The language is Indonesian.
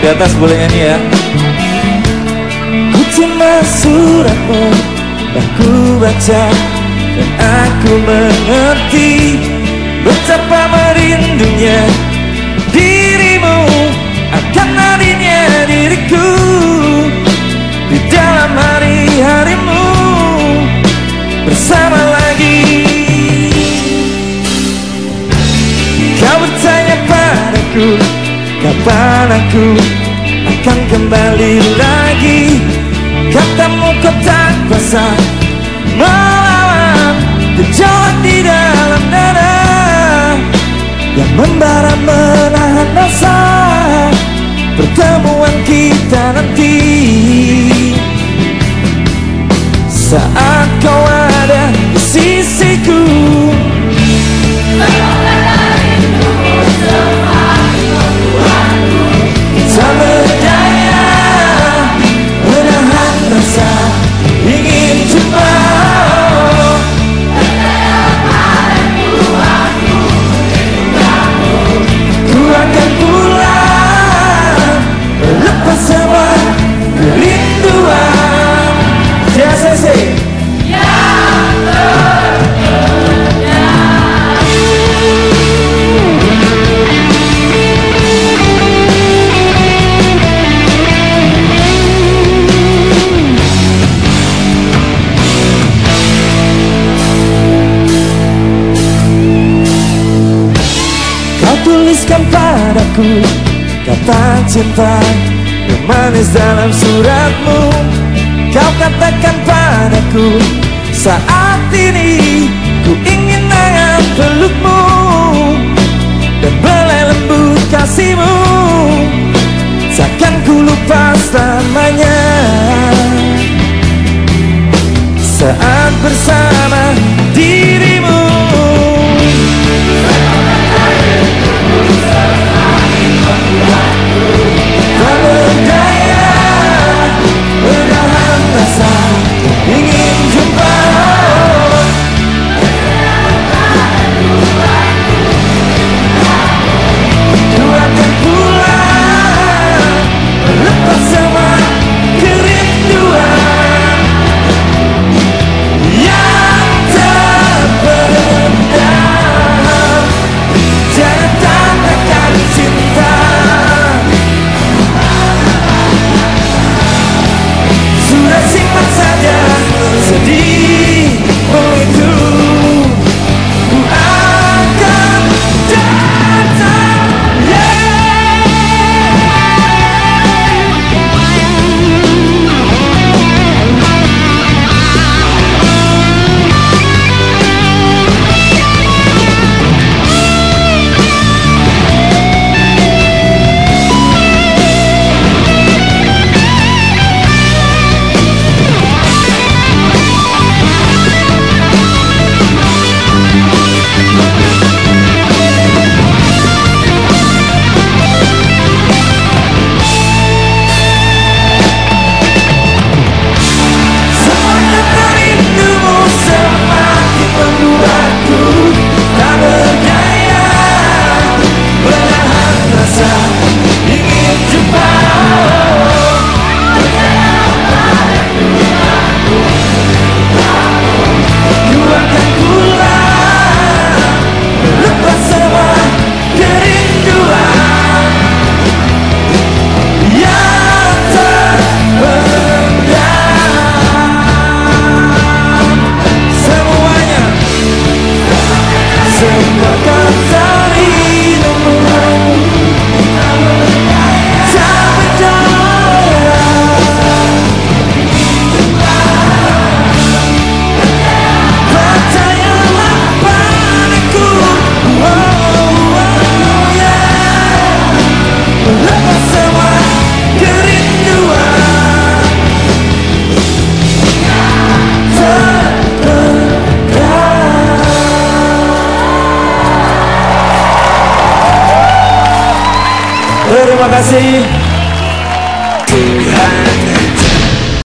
di atas boleh nyanyi ya. Ku terima suratmu dan ku baca, dan aku mengerti betapa merindunya dirimu akan hadirnya diriku di dalam hari-harimu bersama lagi. Kau bertanya padaku kapan aku akan kembali lagi. Katamu kau tak kuasa melawan gejolak di dalam dada yang membara menahan rasa pertemuan kita nanti. Saat kau ada di sisiku, tak berdaya menahan rasa ingin jumpa. Ku akan pulang lepas semua kerinduan. JCC yang terpendam. Kau tuliskan padaku kata cinta yang manis dalam suratmu. Kau katakan padaku saat ini ku ingin hangat pelukmu dan belai lembut kasihmu. Takkan ku lupa selamanya saat bersama dirimu. Tak berdaya menahan rasa ingin jumpa. Ku akan pulang lepas semua kerinduan yang terpendam. Jangan tandangkan cinta, sudah simpan saja sedihmu itu. Ku akan datang, semuanya merindumu semakin membuatku tak berdaya menahan rasa ingin jumpa. Ku akan pulang lepas semua kerinduan yang terpendam. Semuanya, semua kata rindumu tak berdaya. Percayalah padaku, yeah. Lepas semua kerinduan terpendam. Terima kasih. Tuhan